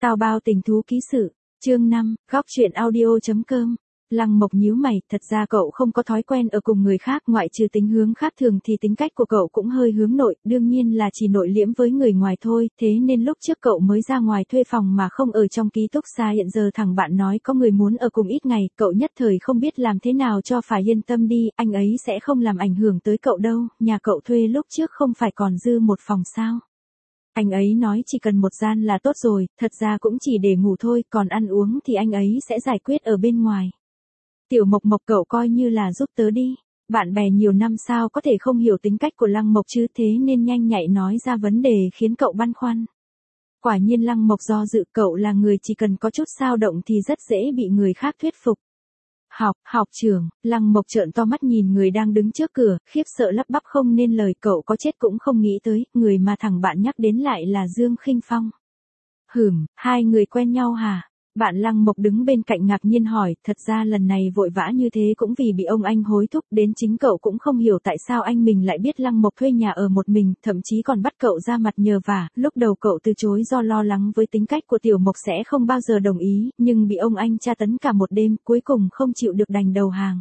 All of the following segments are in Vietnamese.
Tào bao tình thú ký sự, chương 5, góc truyện audio.com. Lăng Mộc nhíu mày, thật ra cậu không có thói quen ở cùng người khác, ngoại trừ tính hướng khác thường thì tính cách của cậu cũng hơi hướng nội, đương nhiên là chỉ nội liễm với người ngoài thôi, thế nên lúc trước cậu mới ra ngoài thuê phòng mà không ở trong ký túc xá. Hiện giờ thằng bạn nói có người muốn ở cùng ít ngày, cậu nhất thời không biết làm thế nào cho phải. Yên tâm đi, anh ấy sẽ không làm ảnh hưởng tới cậu đâu, nhà cậu thuê lúc trước không phải còn dư một phòng sao? Anh ấy nói chỉ cần một gian là tốt rồi, thật ra cũng chỉ để ngủ thôi, còn ăn uống thì anh ấy sẽ giải quyết ở bên ngoài. Tiểu Mộc Mộc, cậu coi như là giúp tớ đi. Bạn bè nhiều năm sao có thể không hiểu tính cách của Lăng Mộc chứ, thế nên nhanh nhạy nói ra vấn đề khiến cậu băn khoăn. Quả nhiên Lăng Mộc do dự, cậu là người chỉ cần có chút dao động thì rất dễ bị người khác thuyết phục. Học trưởng. Lăng Mộc trợn to mắt nhìn người đang đứng trước cửa, khiếp sợ lắp bắp không nên lời. Cậu có chết cũng không nghĩ tới, người mà thằng bạn nhắc đến lại là Dương Khinh Phong. Hai người quen nhau hả? Bạn Lăng Mộc đứng bên cạnh ngạc nhiên hỏi, thật ra lần này vội vã như thế cũng vì bị ông anh hối thúc, đến chính cậu cũng không hiểu tại sao anh mình lại biết Lăng Mộc thuê nhà ở một mình, thậm chí còn bắt cậu ra mặt nhờ vả. Lúc đầu cậu từ chối do lo lắng với tính cách của Tiểu Mộc sẽ không bao giờ đồng ý, nhưng bị ông anh tra tấn cả một đêm, cuối cùng không chịu được đành đầu hàng.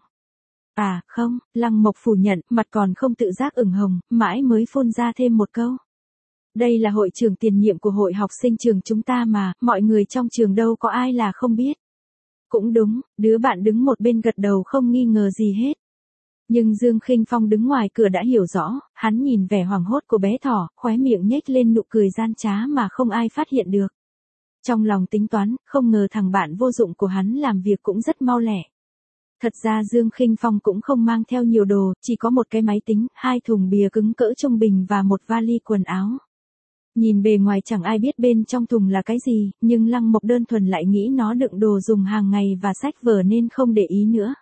À, không, Lăng Mộc phủ nhận, mặt còn không tự giác ửng hồng, mãi mới phun ra thêm một câu. Đây là hội trưởng tiền nhiệm của hội học sinh trường chúng ta mà, mọi người trong trường đâu có ai là không biết. Cũng đúng, đứa bạn đứng một bên gật đầu không nghi ngờ gì hết. Nhưng Dương Khinh Phong đứng ngoài cửa đã hiểu rõ, hắn nhìn vẻ hoảng hốt của bé thỏ, khóe miệng nhếch lên nụ cười gian trá mà không ai phát hiện được. Trong lòng tính toán, không ngờ thằng bạn vô dụng của hắn làm việc cũng rất mau lẹ. Thật ra Dương Khinh Phong cũng không mang theo nhiều đồ, chỉ có một cái máy tính, 2 thùng bìa cứng cỡ trung bình và một vali quần áo. Nhìn bề ngoài chẳng ai biết bên trong thùng là cái gì, nhưng Lăng Mộc đơn thuần lại nghĩ nó đựng đồ dùng hàng ngày và sách vở nên không để ý nữa.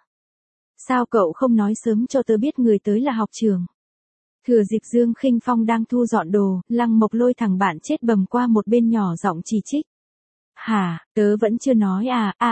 Sao cậu không nói sớm cho tớ biết người tới là học trưởng? Thừa dịp Dương Khinh Phong đang thu dọn đồ, Lăng Mộc lôi thằng bạn chết bầm qua một bên nhỏ giọng chỉ trích. Hả, tớ vẫn chưa nói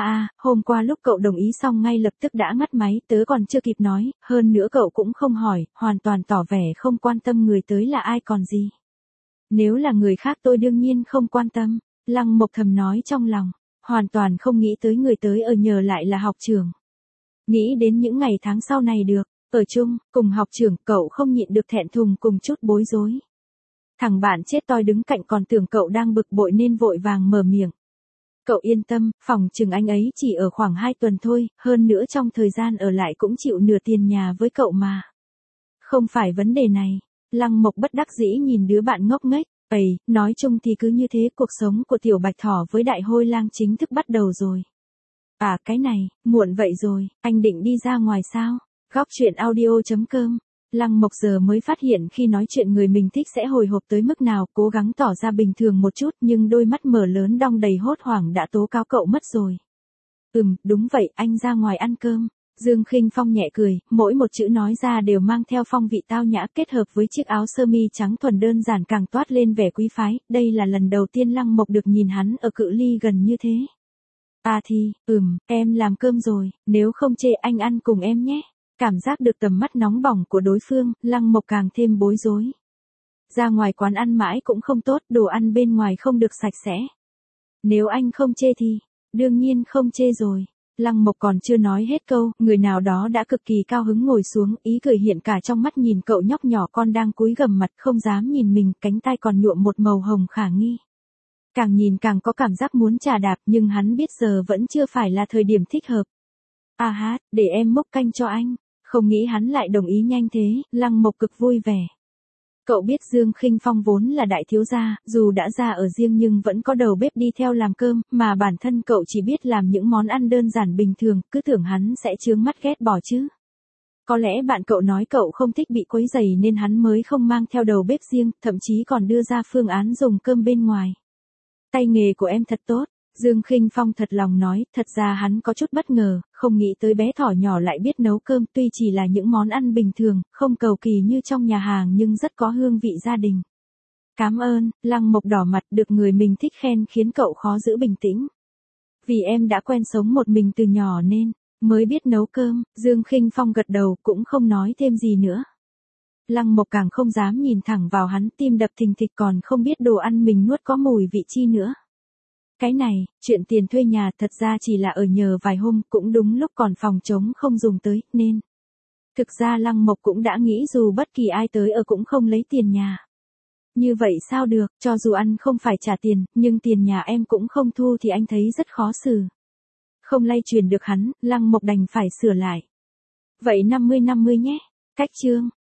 hôm qua lúc cậu đồng ý xong ngay lập tức đã ngắt máy, tớ còn chưa kịp nói, hơn nữa cậu cũng không hỏi, hoàn toàn tỏ vẻ không quan tâm người tới là ai còn gì. Nếu là người khác tôi đương nhiên không quan tâm, Lăng Mộc thầm nói trong lòng, hoàn toàn không nghĩ tới người tới ở nhờ lại là học trưởng. Nghĩ đến những ngày tháng sau này được, ở chung, cùng học trưởng, cậu không nhịn được thẹn thùng cùng chút bối rối. Thằng bạn chết toi đứng cạnh còn tưởng cậu đang bực bội nên vội vàng mở miệng. Cậu yên tâm, phòng chừng anh ấy chỉ ở khoảng 2 tuần thôi, hơn nữa trong thời gian ở lại cũng chịu nửa tiền nhà với cậu mà. Không phải vấn đề này. Lăng Mộc bất đắc dĩ nhìn đứa bạn ngốc nghếch, nói chung thì cứ như thế, cuộc sống của tiểu bạch thỏ với đại hôi lang chính thức bắt đầu rồi. À cái này, muộn vậy rồi, anh định đi ra ngoài sao? Góc truyện audio.com. Lăng Mộc giờ mới phát hiện khi nói chuyện người mình thích sẽ hồi hộp tới mức nào, cố gắng tỏ ra bình thường một chút nhưng đôi mắt mở lớn đong đầy hốt hoảng đã tố cáo cậu mất rồi. Đúng vậy, anh ra ngoài ăn cơm. Dương Khinh Phong nhẹ cười, mỗi một chữ nói ra đều mang theo phong vị tao nhã, kết hợp với chiếc áo sơ mi trắng thuần đơn giản càng toát lên vẻ quý phái, đây là lần đầu tiên Lăng Mộc được nhìn hắn ở cự ly gần như thế. À thì, em làm cơm rồi, nếu không chê anh ăn cùng em nhé. Cảm giác được tầm mắt nóng bỏng của đối phương, Lăng Mộc càng thêm bối rối. Ra ngoài quán ăn mãi cũng không tốt, đồ ăn bên ngoài không được sạch sẽ. Nếu anh không chê thì, đương nhiên không chê rồi. Lăng Mộc còn chưa nói hết câu, người nào đó đã cực kỳ cao hứng ngồi xuống, ý cười hiện cả trong mắt nhìn cậu nhóc nhỏ con đang cúi gằm mặt không dám nhìn mình, cánh tay còn nhuộm một màu hồng khả nghi. Càng nhìn càng có cảm giác muốn chà đạp, nhưng hắn biết giờ vẫn chưa phải là thời điểm thích hợp. Để em múc canh cho anh. Không nghĩ hắn lại đồng ý nhanh thế, Lăng Mộc cực vui vẻ. Cậu biết Dương Khinh Phong vốn là đại thiếu gia, dù đã ra ở riêng nhưng vẫn có đầu bếp đi theo làm cơm, mà bản thân cậu chỉ biết làm những món ăn đơn giản bình thường, cứ tưởng hắn sẽ chướng mắt ghét bỏ chứ. Có lẽ bạn cậu nói cậu không thích bị quấy rầy nên hắn mới không mang theo đầu bếp riêng, thậm chí còn đưa ra phương án dùng cơm bên ngoài. Tay nghề của em thật tốt. Dương Khinh Phong thật lòng nói, thật ra hắn có chút bất ngờ, không nghĩ tới bé thỏ nhỏ lại biết nấu cơm, tuy chỉ là những món ăn bình thường, không cầu kỳ như trong nhà hàng nhưng rất có hương vị gia đình. Cảm ơn, Lăng Mộc đỏ mặt, được người mình thích khen khiến cậu khó giữ bình tĩnh. Vì em đã quen sống một mình từ nhỏ nên, mới biết nấu cơm, Dương Khinh Phong gật đầu cũng không nói thêm gì nữa. Lăng Mộc càng không dám nhìn thẳng vào hắn, tim đập thình thịch còn không biết đồ ăn mình nuốt có mùi vị chi nữa. Cái này, chuyện tiền thuê nhà thật ra chỉ là ở nhờ vài hôm, cũng đúng lúc còn phòng trống không dùng tới, nên. Thực ra Lăng Mộc cũng đã nghĩ dù bất kỳ ai tới ở cũng không lấy tiền nhà. Như vậy sao được, cho dù ăn không phải trả tiền, nhưng tiền nhà em cũng không thu thì anh thấy rất khó xử. Không lay truyền được hắn, Lăng Mộc đành phải sửa lại. Vậy 50-50 nhé. Cách chương.